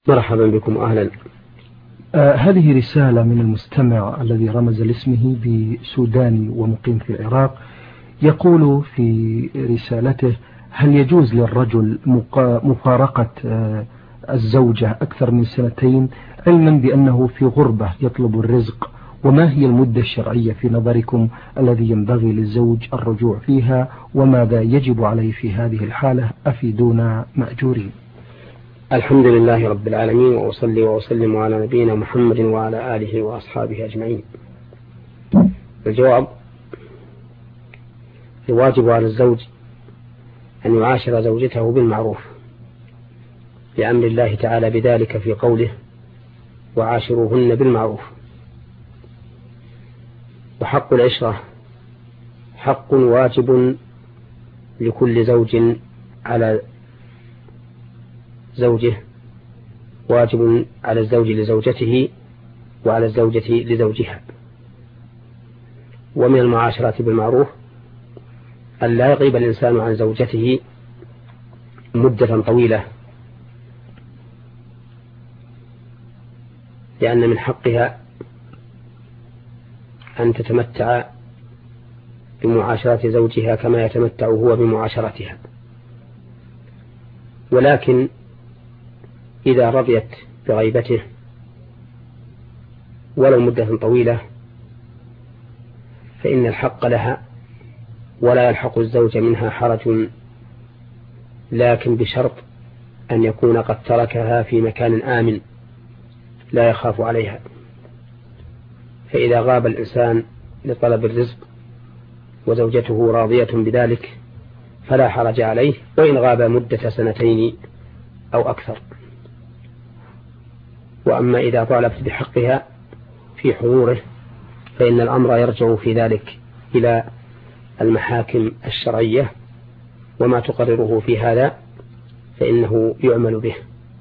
مرحبا بكم أهلا. هذه رسالة من المستمع الذي رمز لاسمه بسوداني ومقيم في العراق. يقول في رسالته: هل يجوز للرجل مفارقة الزوجة أكثر من 2 علما بأنه في غربة يطلب الرزق؟ وما هي المدة الشرعية في نظركم الذي ينبغي للزوج الرجوع فيها؟ وماذا يجب عليه في هذه الحالة؟ أفيدونا مأجورين. الحمد لله رب العالمين، وأصلي وأسلم على نبينا محمد وعلى آله وأصحابه أجمعين. الجواب: الواجب على الزوج أن يعاشر زوجته بالمعروف لأمر الله تعالى بذلك في قوله: وعاشروهن بالمعروف. وحق العشرة حق واجب لكل زوج على زوجه، واجب على الزوج لزوجته وعلى الزوجة لزوجها. ومن المعاشرات بالمعروف أن لا يغيب الإنسان عن زوجته مدة طويلة، لأن من حقها أن تتمتع بمعاشرة زوجها كما يتمتع هو بمعاشرتها. ولكن إذا رضيت بغيبته ولو مدة طويلة فإن الحق لها ولا يلحق الزوج منها حرج، لكن بشرط أن يكون قد تركها في مكان آمن لا يخاف عليها. فإذا غاب الإنسان لطلب الرزق وزوجته راضية بذلك فلا حرج عليه، وإن غاب مدة 2 أو أكثر. وأما إذا طالبت بحقها في حضوره فإن الأمر يرجع في ذلك إلى المحاكم الشرعية، وما تقرره في هذا فإنه يعمل به.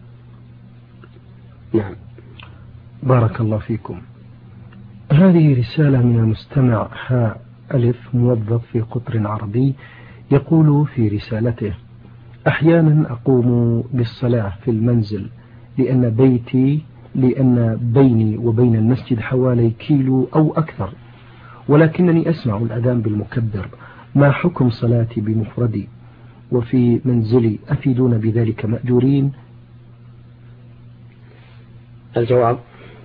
نعم. بارك الله فيكم. هذه رسالة من المستمع حاء ألف موظف في قطر عربي. يقول في رسالته: أحيانا أقوم بالصلاة في المنزل لأن بيني وبين المسجد حوالي 1 كيلو أو أكثر، ولكنني أسمع الأذان بالمكبر. ما حكم صلاتي بمفردي وفي منزلي؟ أفيدون بذلك مأجورين. الجواب: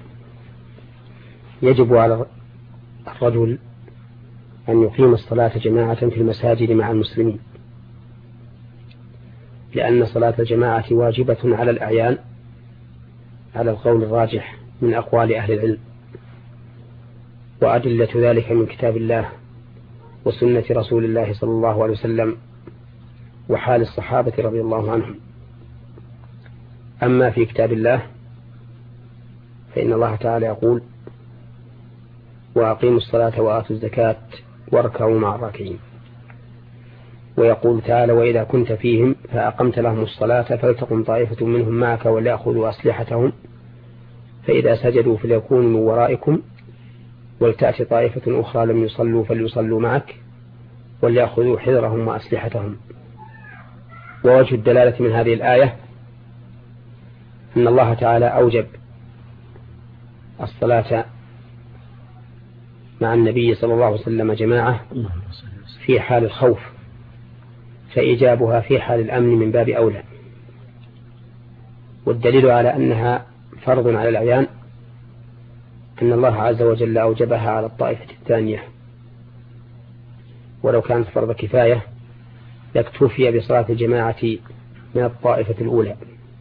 يجب على الرجل أن يقيم الصلاة جماعة في المساجد مع المسلمين، لأن صلاة الجماعة واجبة على الأعيان على القول الراجح من أقوال أهل العلم، وأدلة ذلك من كتاب الله وسنة رسول الله صلى الله عليه وسلم وحال الصحابة رضي الله عنهم. أما في كتاب الله فإن الله تعالى يقول: وأقيموا الصلاة وآتوا الزكاة واركعوا مع الراكعين. ويقول تعالى: وإذا كنت فيهم فأقمت لهم الصلاة فلتقم طائفة منهم معك وليأخذوا أسلحتهم فإذا سجدوا فليكونوا من ورائكم ولتأتي طائفة أخرى لم يصلوا فليصلوا معك وليأخذوا حذرهم وأسلحتهم. ووجه الدلالة من هذه الآية أن الله تعالى أوجب الصلاة مع النبي صلى الله عليه وسلم جماعة في حال الخوف، فإيجابها في حال الأمن من باب أولى. والدليل على أنها فرض على الأعيان أن الله عز وجل أوجبها على الطائفة الثانية، ولو كانت فرض كفاية لاكتفي بصلاة الجماعة من الطائفة الأولى.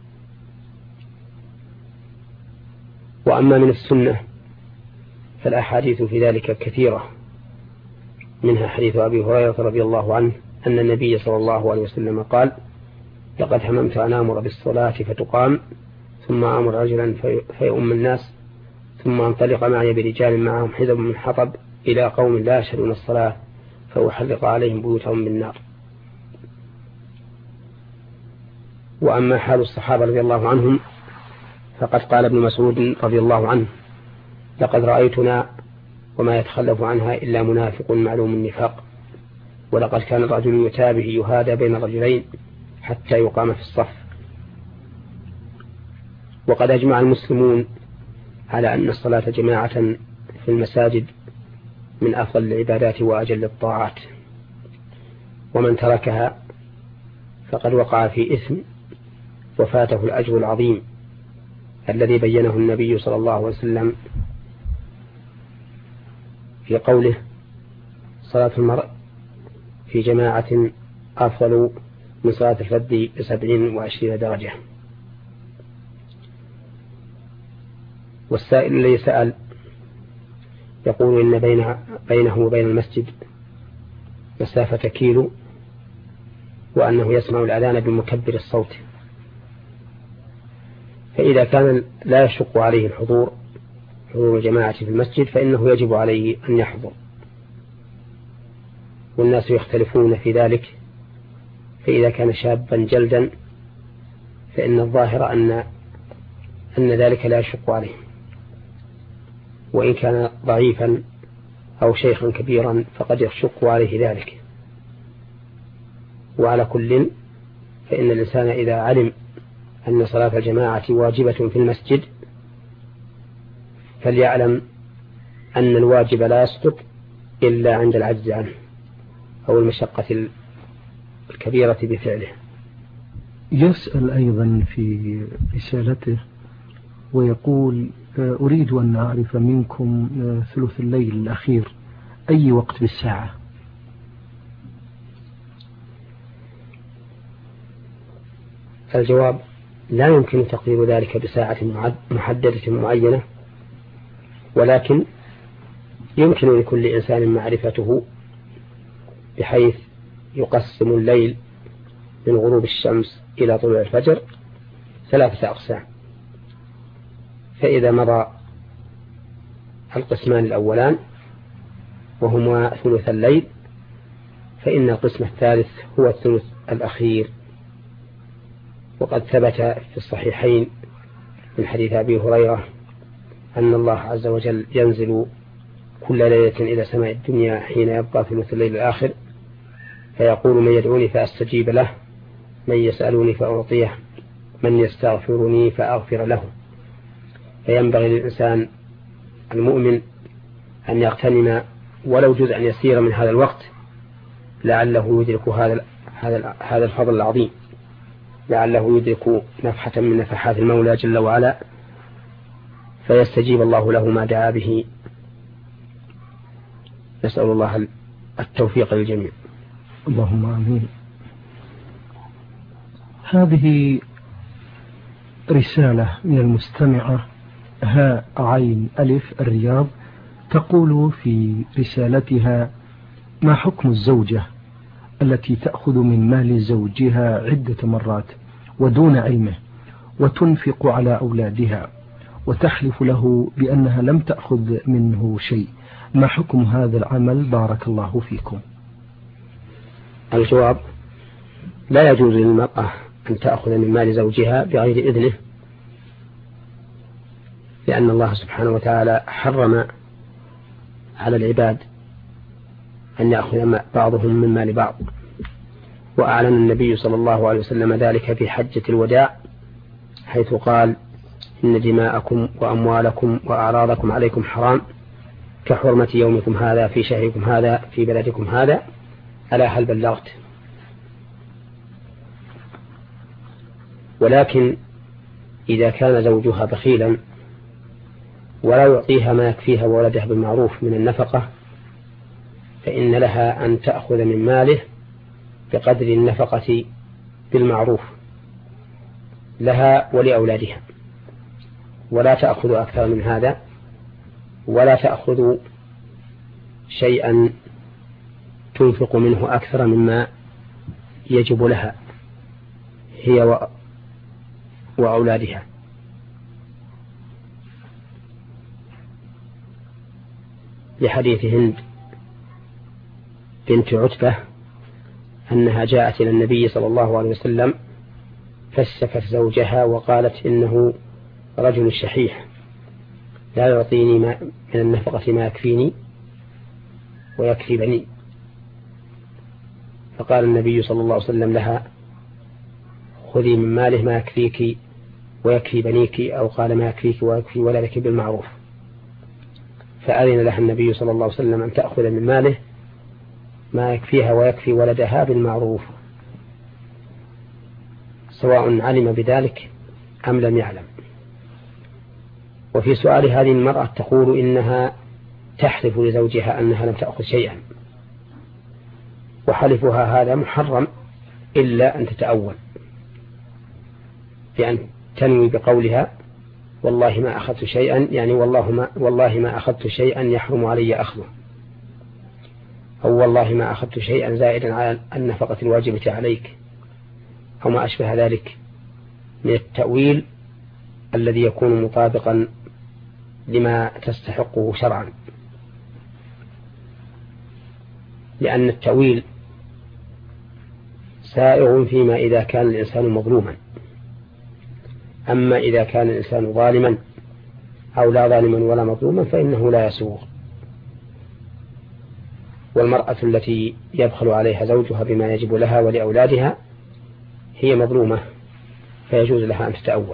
وأما من السنة فالأحاديث في ذلك كثيرة، منها حديث أبي هريرة رضي الله عنه أن النبي صلى الله عليه وسلم قال: لقد هممت أن آمر بالصلاة فتقام ثم آمر رجلا فيؤم الناس ثم انطلق معي برجال معهم حزب من حطب إلى قوم لا يشهدون الصلاة فأحرق عليهم بيوتهم بالنار. وأما حال الصحابة رضي الله عنهم فقد قال ابن مسعود رضي الله عنه: لقد رأيتنا وما يتخلف عنها إلا منافق معلوم النفاق، ولقد كان الرجل يتابه يهادى بين الرجلين حتى يقام في الصف. وقد أجمع المسلمون على أن الصلاة جماعة في المساجد من أفضل العبادات وأجل الطاعات، ومن تركها فقد وقع في إثم وفاته الأجر العظيم الذي بينه النبي صلى الله عليه وسلم في قوله: صلاة المرء في جماعة أفضل من صلاة الفرد ب27 درجة. والسائل الذي سأل يقول إن بينه وبين المسجد مسافة كيلو، وأنه يسمع الأذان بمكبر الصوت، فإذا كان لا يشق عليه حضور الجماعة في المسجد فإنه يجب عليه أن يحضر، والناس يختلفون في ذلك. فإذا كان شابا جلدا فإن الظاهر أن ذلك لا يشق عليه، وإن كان ضعيفا أو شيخا كبيرا فقد يشق عليه ذلك. وعلى كل فإن الإنسان إذا علم أن صلاة الجماعة واجبة في المسجد فليعلم أن الواجب لا يسقط إلا عند العجز عنه أو المشقة الكبيرة بفعله. يسأل أيضا في رسالته ويقول: أريد أن أعرف منكم ثلث الليل الأخير أي وقت بالساعة؟ الجواب: لا يمكن تقدير ذلك بساعة محددة معينة، ولكن يمكن لكل إنسان معرفته بحيث يقسم الليل من غروب الشمس إلى طلوع الفجر 3 أقسام، فإذا مضى القسمان الأولان وهما ثلث الليل فإن القسم الثالث هو الثلث الأخير. وقد ثبت في الصحيحين من حديث أبي هريرة أن الله عز وجل ينزل كل ليلة إلى سماء الدنيا حين يبقى ثلث الليل الآخر فيقول: من يدعوني فأستجيب له، من يسألني فأعطيه، من يستغفرني فأغفر له. فينبغي للإنسان المؤمن أن يغتنم ولو جزءا يسير من هذا الوقت لعله يدرك هذا الفضل العظيم، لعله يدرك نفحة من نفحات المولى جل وعلا فيستجيب الله له ما دعا به. نسأل الله التوفيق للجميع. اللهم آمين. هذه رسالة من المستمعة هاء عين ألف الرياض، تقول في رسالتها: ما حكم الزوجة التي تأخذ من مال زوجها عدة مرات ودون علمه وتنفق على أولادها وتحلف له بأنها لم تأخذ منه شيء؟ ما حكم هذا العمل بارك الله فيكم؟ الجواب: لا يجوز للمرأة أن تأخذ من مال زوجها بغير إذنه، لأن الله سبحانه وتعالى حرم على العباد أن يأخذ بعضهم من مال بعض، وأعلن النبي صلى الله عليه وسلم ذلك في حجة الوداع حيث قال: إن دماءكم وأموالكم وأعراضكم عليكم حرام كحرمة يومكم هذا في شهركم هذا في بلدكم هذا، ألا هل بلغت؟ ولكن إذا كان زوجها بخيلا ولا يعطيها ما يكفيها وولدها بالمعروف من النفقة فإن لها أن تأخذ من ماله بقدر النفقة بالمعروف لها ولأولادها، ولا تأخذ أكثر من هذا، ولا تأخذ شيئا تنفق منه أكثر مما يجب لها هي وأولادها. لحديث هند بنت عتبة أنها جاءت إلى النبي صلى الله عليه وسلم فاشتكت زوجها وقالت: إنه رجل شحيح لا يعطيني من النفقة ما يكفيني ويكفي بني. فقال النبي صلى الله عليه وسلم لها: خذي من ماله ما يكفيك ويكفي بنيك، أو قال ما يكفيك ويكفي ولدك بالمعروف، فأذن لها النبي صلى الله عليه وسلم أن تأخذ من ماله ما يكفيها ويكفي ولدها بالمعروف، سواء علم بذلك أم لم يعلم. وفي سؤال هذه المرأة تقول إنها تحلف لزوجها أنها لم تأخذ شيئا، وحلفها هذا محرم إلا أن تتأول بأن تنوي بقولها والله ما أخذت شيئا، يعني والله ما أخذت شيئا يحرم علي أخذه، أو والله ما أخذت شيئا زائدا على النفقة الواجبة عليك، أو ما أشبه ذلك من التأويل الذي يكون مطابقا لما تستحقه شرعا. لأن التأويل سائغ فيما إذا كان الإنسان مظلوما، أما إذا كان الإنسان ظالما أو لا ظالما ولا مظلوما فإنه لا يسوغ. والمرأة التي يبخل عليها زوجها بما يجب لها ولأولادها هي مظلومة، فيجوز لها أن تتأول.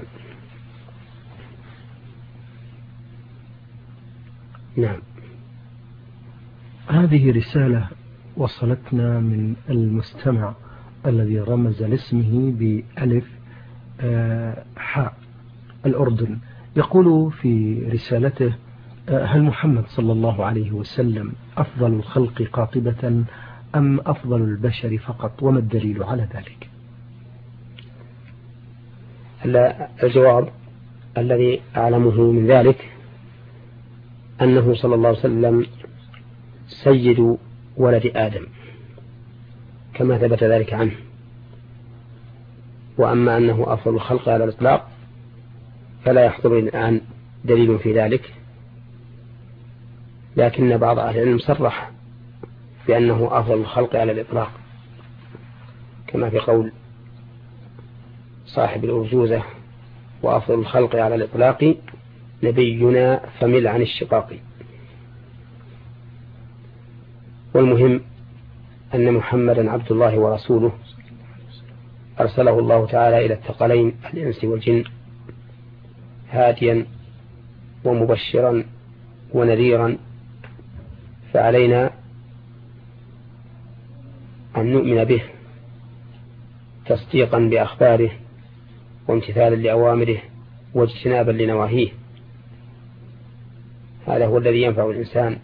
نعم. هذه رسالة وصلتنا من المستمع الذي رمز لاسمه بألف حاء الأردن، يقول في رسالته: هل محمد صلى الله عليه وسلم أفضل الخلق قاطبة أم أفضل البشر فقط، وما الدليل على ذلك؟ الجواب الذي أعلمه من ذلك أنه صلى الله عليه وسلم سيد ولد آدم كما ثبت ذلك عنه. وأما أنه أفضل الخلق على الإطلاق فلا يحضر الآن دليل في ذلك، لكن بعض أهل العلم صرح بأنه أفضل الخلق على الإطلاق، كما في قول صاحب الأرجوزة: وأفضل الخلق على الإطلاق نبينا فمل عن الشقاق. والمهم أن محمدا عبد الله ورسوله، أرسله الله تعالى إلى الثقلين الإنس والجن هاديا ومبشرا ونذيرا، فعلينا أن نؤمن به تصديقا بأخباره وامتثالا لأوامره واجتنابا لنواهيه. هذا هو الذي ينفع الإنسان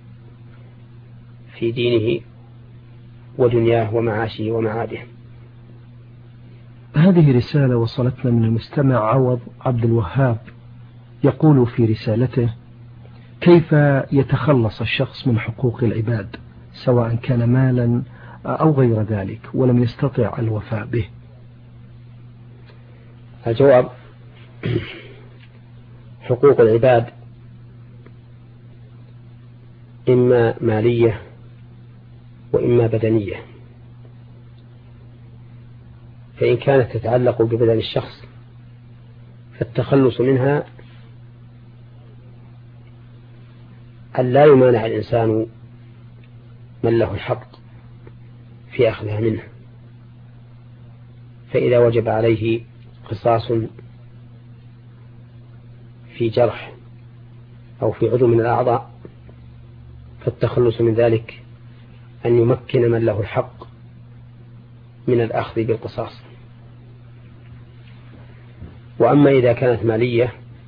في دينه ودنياه ومعاشه ومعاده. هذه رسالة وصلتنا من المستمع عوض عبد الوهاب، يقول في رسالته: كيف يتخلص الشخص من حقوق العباد سواء كان مالا أو غير ذلك ولم يستطع الوفاء به؟ الجواب: حقوق العباد إما مالية وإما بدنية، فإن كانت تتعلق ببدن الشخص فالتخلص منها أن لا يمانع الإنسان من له الحق في أخذها منه، فإذا وجب عليه قصاص في جرح أو في عضو من الأعضاء فالتخلص من ذلك أن يمكن من له الحق من الأخذ بالقصاص. وأما إذا كانت مالية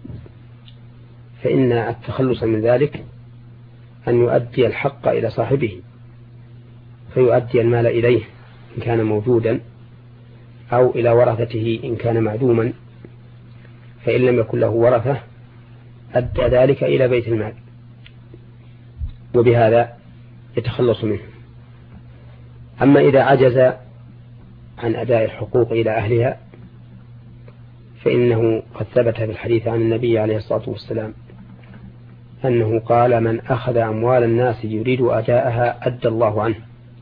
فإن التخلص من ذلك أن يؤدي الحق إلى صاحبه، فيؤدي المال إليه إن كان موجودا، أو إلى ورثته إن كان معدوما، فإن لم يكن له ورثة أدى ذلك إلى بيت المال، وبهذا يتخلص منه. أما إذا عجز عن أداء الحقوق إلى أهلها فإنه قد ثبت في الحديث عن النبي عليه الصلاة والسلام أنه قال: من أخذ أموال الناس يريد أداءها أدى الله عنه،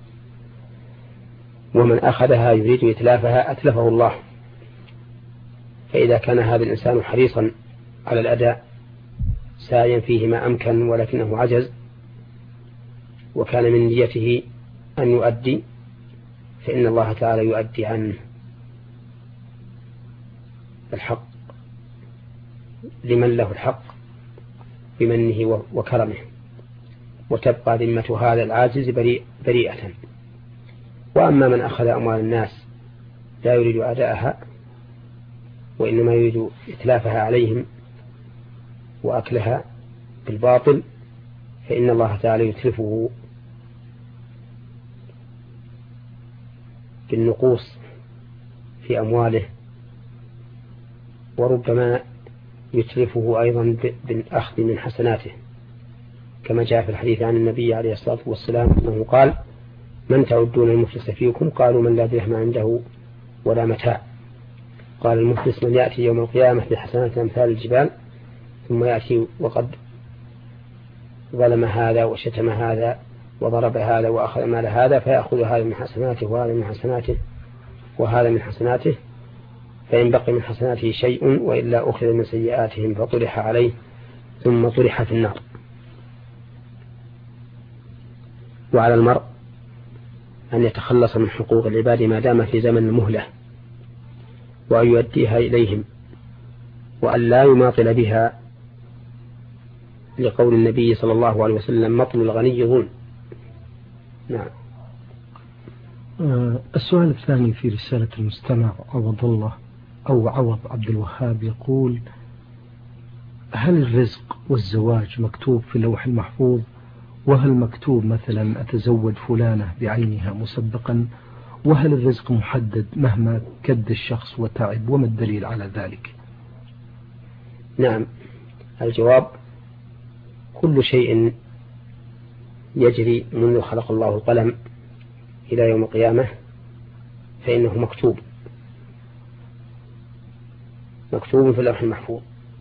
ومن أخذها يريد إتلافها أتلفه الله. فإذا كان هذا الإنسان حريصا على الأداء ساعيا فيه ما أمكن ولكنه عجز وكان من نيته أن يؤدي، فإن الله تعالى يؤدي عنه الحق لمن له الحق بمنه وكرمه، وتبقى ذمة هذا العاجز بريئة. وأما من أخذ أموال الناس لا يريد أداءها وإنما يريد إتلافها عليهم وأكلها بالباطل، فإن الله تعالى يتلفه بالنقوص في أمواله، وربما يتلفه أيضا بالأخذ من حسناته، كما جاء في الحديث عن النبي عليه الصلاة والسلام أنه قال: من تعدون المفلس فيكم؟ قالوا: من لا درهم عنده ولا متاع. قال: المفلس من يأتي يوم القيامة بحسنات أمثال الجبال، ثم يأتي وقد ظلم هذا وشتم هذا وضرب هذا وأخذ مال هذا، فيأخذ هذا من حسناته وهذا من حسناته وهذا من حسناته، فإن بقي من حسناته شيء وإلا أخذ من سيئاتهم فطرح عليه ثم طرح في النار. وعلى المرء أن يتخلص من حقوق العباد ما دام في زمن المهلة، وأن يؤديها إليهم، وأن لا يماطل بها، لقول النبي صلى الله عليه وسلم: مطل الغني ظلم. نعم. السؤال الثاني في رسالة المستمع عوض الله أو عوض عبد الوهاب يقول: هل الرزق والزواج مكتوب في اللوح المحفوظ؟ وهل مكتوب مثلا أتزوج فلانة بعينها مسبقا؟ وهل الرزق محدد مهما كد الشخص وتعب؟ وما الدليل على ذلك؟ نعم، الجواب: كل شيء يجري منذ خلق الله القلم إلى يوم القيامة فإنه مكتوب في اللوح المحفوظ،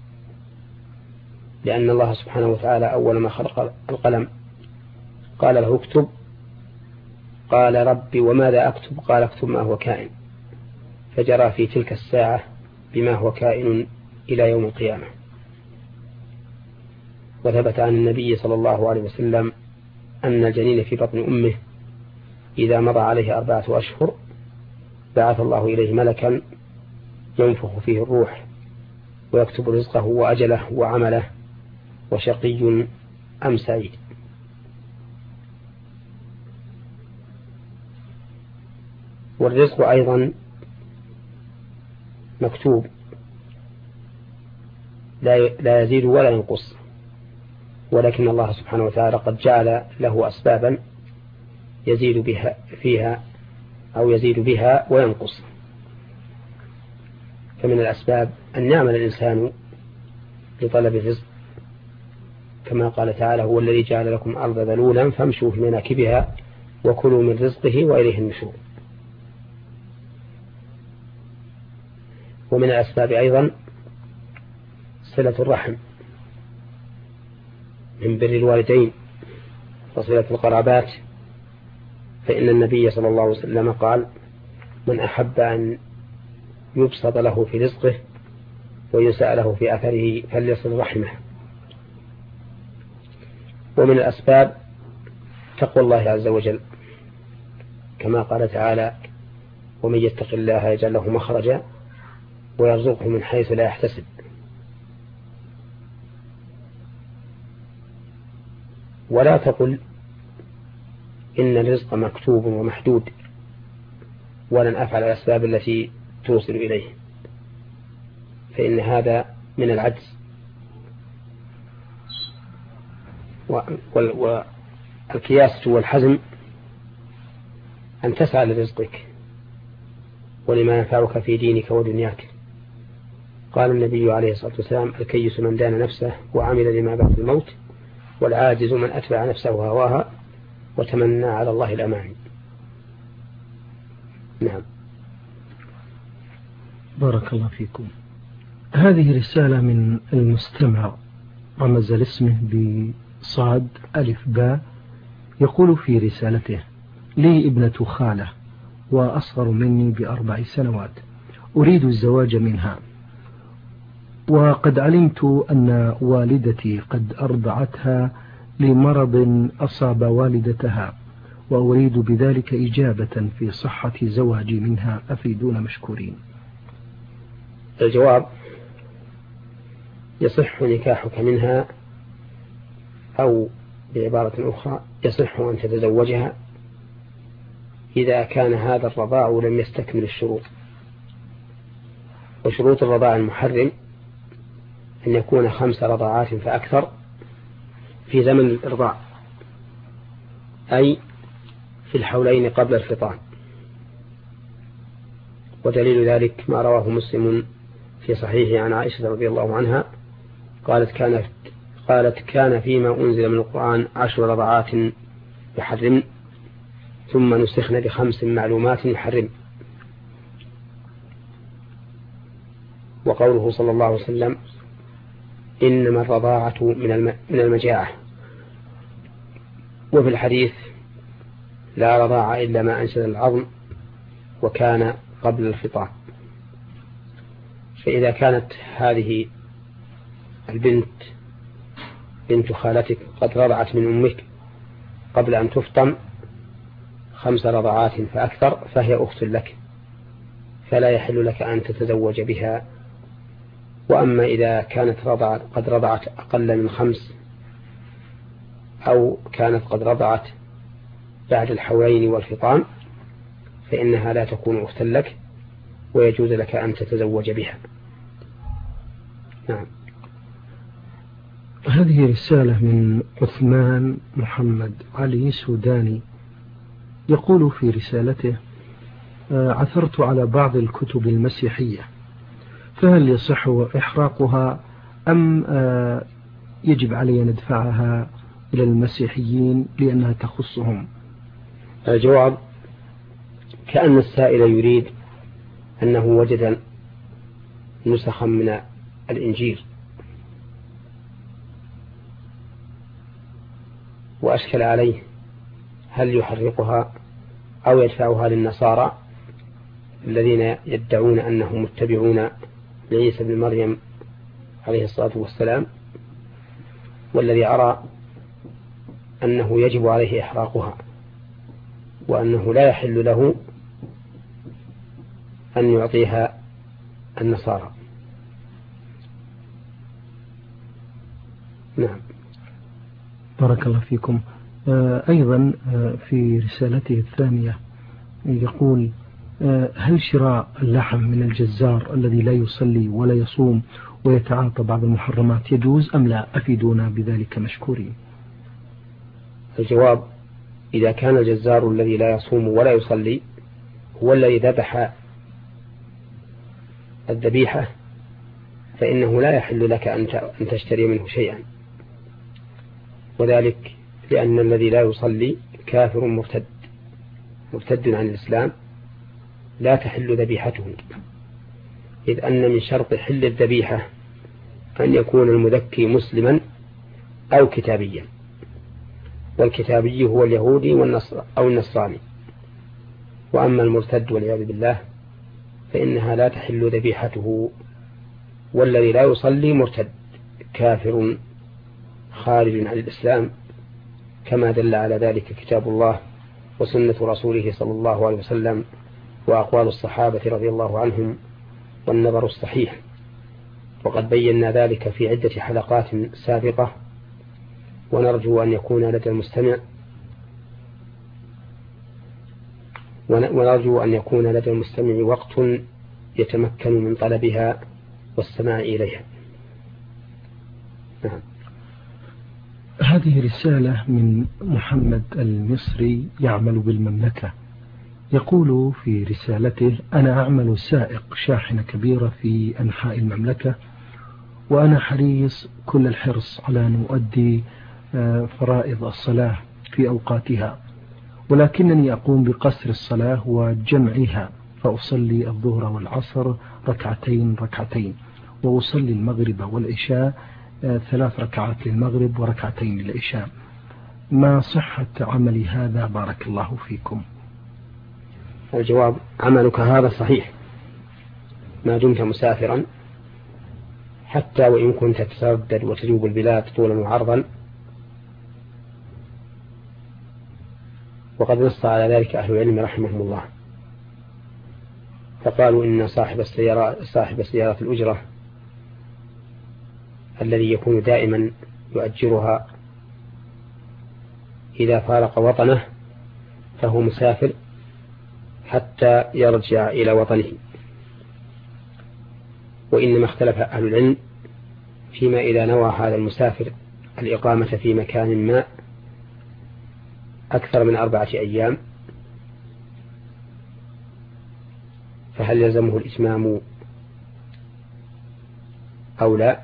لأن الله سبحانه وتعالى أول ما خلق القلم قال له: اكتب. قال: ربي وماذا أكتب؟ قال: اكتب ما هو كائن. فجرى في تلك الساعة بما هو كائن إلى يوم القيامة. وثبت عن النبي صلى الله عليه وسلم أن الجنين في بطن أمه إذا مضى عليه 4 أشهر بعث الله إليه ملكا ينفخ فيه الروح ويكتب رزقه وأجله وعمله وشقي أم سعيد. والرزق أيضا مكتوب لا يزيد ولا ينقص، ولكن الله سبحانه وتعالى قد جعل له أسبابا يزيد بها فيها أو يزيد بها وينقص. فمن الأسباب أن يعمل الإنسان لطلب الرزق، كما قال تعالى: هو الذي جعل لكم الأرض ذلولا فامشوا في مناكبها وكلوا من رزقه وإليه النشور. ومن الأسباب أيضا صلة الرحم من بر الوالدين وصلة القرابات، فإن النبي صلى الله عليه وسلم قال: من أحب أن يبسط له في رزقه ويسأ له في أثره فليصل رحمه. ومن الأسباب تقوى الله عز وجل، كما قال تعالى: ومن يتق الله يجعل له مخرجا ويرزقه من حيث لا يحتسب. ولا تقل إن الرزق مكتوب ومحدود ولن أفعل الأسباب التي توصل إليه، فإن هذا من العجز. والكياسة والحزم أن تسعى لرزقك ولما ينفعك في دينك ودنياك. قال النبي عليه الصلاة والسلام: الكيس من دان نفسه وعمل لما بعد الموت، والعاجز من أتبع نفسه هواها وتمنى على الله الأماني. نعم. بارك الله فيكم. هذه رسالة من المستمع رمز لاسمه بصاد ألف باء، يقول في رسالته: لي ابنة خالة وأصغر مني ب4 سنوات، أريد الزواج منها، وقد علمت أن والدتي قد أرضعتها لمرض أصاب والدتها، وأريد بذلك إجابة في صحة زواجي منها، أفيدون مشكورين. الجواب: يصح نكاحك منها، أو بعبارة أخرى يصح أن تتزوجها إذا كان هذا الرضاع لم يستكمل الشروط. وشروط الرضاع المحرم أن يكون 5 رضاعات فأكثر في زمن الإرضاع، أي في الحولين قبل الفطام. ودليل ذلك ما رواه مسلم في صحيحه عن عائشة رضي الله عنها قالت كان فيما أنزل من القرآن 10 رضعات يحرم، ثم نسخن ب5 معلومات يحرم. وقوله صلى الله عليه وسلم إنما الرضاعة من المجاعة، وفي الحديث لا رضاعة إلا ما أنشد العظم وكان قبل الفطام. فإذا كانت هذه البنت بنت خالتك قد رضعت من أمك قبل أن تفطم 5 رضعات فأكثر فهي أخت لك، فلا يحل لك أن تتزوج بها. وأما إذا كانت قد رضعت أقل من 5، أو كانت قد رضعت بعد الحولين والفطام، فإنها لا تكون أختا لك ويجوز لك أن تتزوج بها. نعم. هذه رسالة من عثمان محمد علي سوداني، يقول في رسالته: عثرت على بعض الكتب المسيحية، فهل يصح إحراقها أم يجب علي ندفعها إلى المسيحيين لأنها تخصهم؟ الجواب: كأن السائل يريد أنه وجد نسخا من الإنجيل وأشكل عليه هل يحرقها أو يدفعها للنصارى الذين يدعون أنهم متبعون لعيسى بن مريم عليه الصلاة والسلام، والذي أرى أنه يجب عليه إحراقها، وأنه لا يحل له أن يعطيها النصارى. نعم. بارك الله فيكم. أيضا في رسالته الثانية يقول: هل شراء اللحم من الجزار الذي لا يصلي ولا يصوم ويتعاطى بعض المحرمات يجوز أم لا؟ أفيدونا بذلك مشكورين. الجواب: إذا كان الجزار الذي لا يصوم ولا يصلي هو الذي ذبح الذبيحة فإنه لا يحل لك أن تشتري منه شيئا، وذلك لأن الذي لا يصلي كافر مرتد عن الإسلام لا تحل ذبيحته، إذ أن من شرط حل الذبيحة أن يكون المذكي مسلما أو كتابيا، والكتابي هو اليهودي أو النصراني. وأما المرتد والعياذ بالله فإنها لا تحل ذبيحته، والذي لا يصلي مرتد كافر خارج عن الإسلام، كما دل على ذلك كتاب الله وسنة رسوله صلى الله عليه وسلم وأقوال الصحابة رضي الله عنهم والنظر الصحيح. وقد بينا ذلك في عدة حلقات سابقة، ونرجو أن يكون لدى المستمع وقت يتمكن من طلبها والسماع إليها. نعم. هذه رسالة من محمد المصري يعمل بالمملكة، يقول في رسالته: أنا أعمل سائق شاحنة كبيرة في أنحاء المملكة، وأنا حريص كل الحرص على أن أؤدي فرائض الصلاة في أوقاتها، ولكنني أقوم بقصر الصلاة وجمعها، فأصلي الظهر والعصر ركعتين، وأصلي المغرب والعشاء 3 ركعات للمغرب وركعتين للعشاء. ما صحة عملي هذا بارك الله فيكم؟ الجواب: عملك هذا صحيح ما دمت مسافرا، حتى وإن كنت تتردد وتجوب البلاد طولا وعرضا. وقد نص على ذلك أهل العلم رحمهم الله، فقالوا إن صاحب السيارة الأجرة الذي يكون دائما يؤجرها إذا فارق وطنه فهو مسافر حتى يرجع إلى وطنه. وإنما اختلف أهل العلم فيما إذا نوى هذا المسافر الإقامة في مكان ما أكثر من 4 أيام فهل يلزمه الإتمام أو لا؟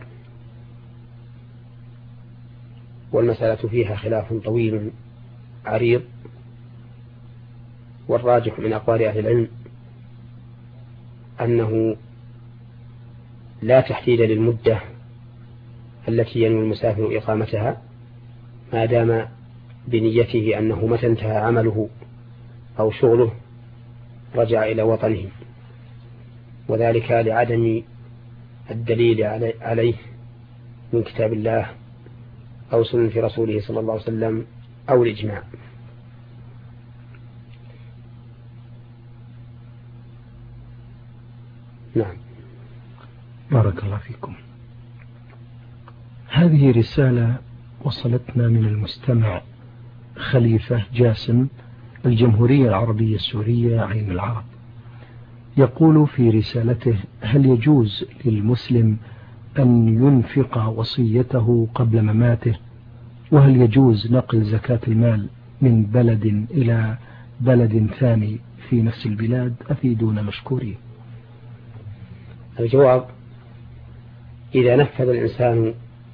والمسألة فيها خلاف طويل عريض، والراجح من أقوال أهل العلم أنه لا تحديد للمدة التي ينوي المسافر إقامتها ما دام بنيته أنه متى انتهى عمله أو شغله رجع إلى وطنه، وذلك لعدم الدليل عليه من كتاب الله أو سنة رسوله صلى الله عليه وسلم أو الإجماع. نعم. بارك الله فيكم. هذه رسالة وصلتنا من المستمع خليفة جاسم، الجمهورية العربية السورية عين العرب. يقول في رسالته: هل يجوز للمسلم أن ينفق وصيته قبل مماته؟ وهل يجوز نقل زكاة المال من بلد إلى بلد ثاني في نفس البلاد؟ أفيدونا مشكورين. الجواب: إذا نفذ الإنسان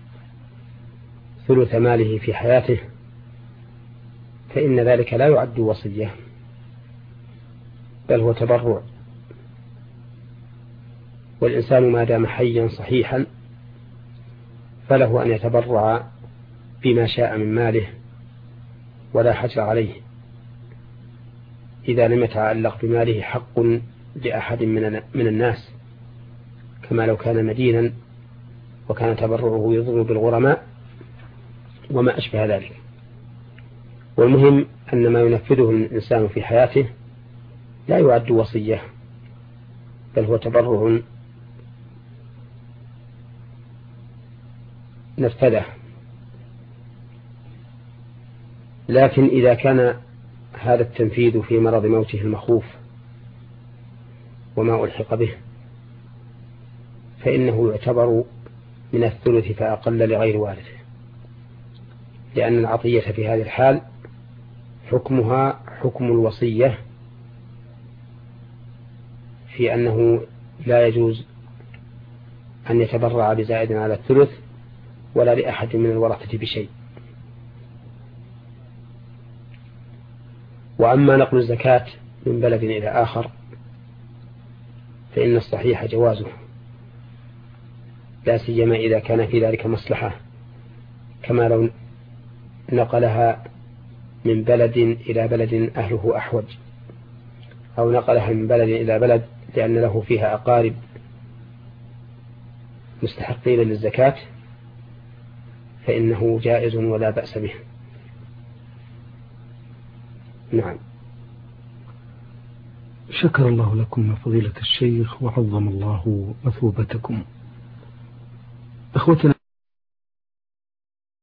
ثلث ماله في حياته فإن ذلك لا يعد وصية، بل هو تبرع. والإنسان ما دام حيا صحيحا فله أن يتبرع بما شاء من ماله ولا حجر عليه، إذا لم يتعلق بماله حق لأحد من الناس، كما لو كان مدينا وكان تبرعه يضر بالغرماء وما أشبه ذلك. والمهم أن ما ينفذه الإنسان في حياته لا يعد وصية، بل هو تبرع نفذه. لكن إذا كان هذا التنفيذ في مرض موته المخوف وما ألحق به فإنه يعتبر من الثلث فأقل لغير وارثه، لأن العطية في هذه الحال حكمها حكم الوصية، في أنه لا يجوز أن يتبرع بزائد على الثلث ولا لأحد من الورثة بشيء. وأما نقل الزكاة من بلد إلى آخر فإن الصحيح جوازه، لا سيما إذا كان في ذلك مصلحة، كما لو نقلها من بلد إلى بلد أهله أحوج، أو نقلها من بلد إلى بلد لأن له فيها أقارب مستحقين للزكاة، فإنه جائز ولا بأس به. نعم. شكر الله لكم فضيلة الشيخ وعظم الله مثوبتكم. أخوتنا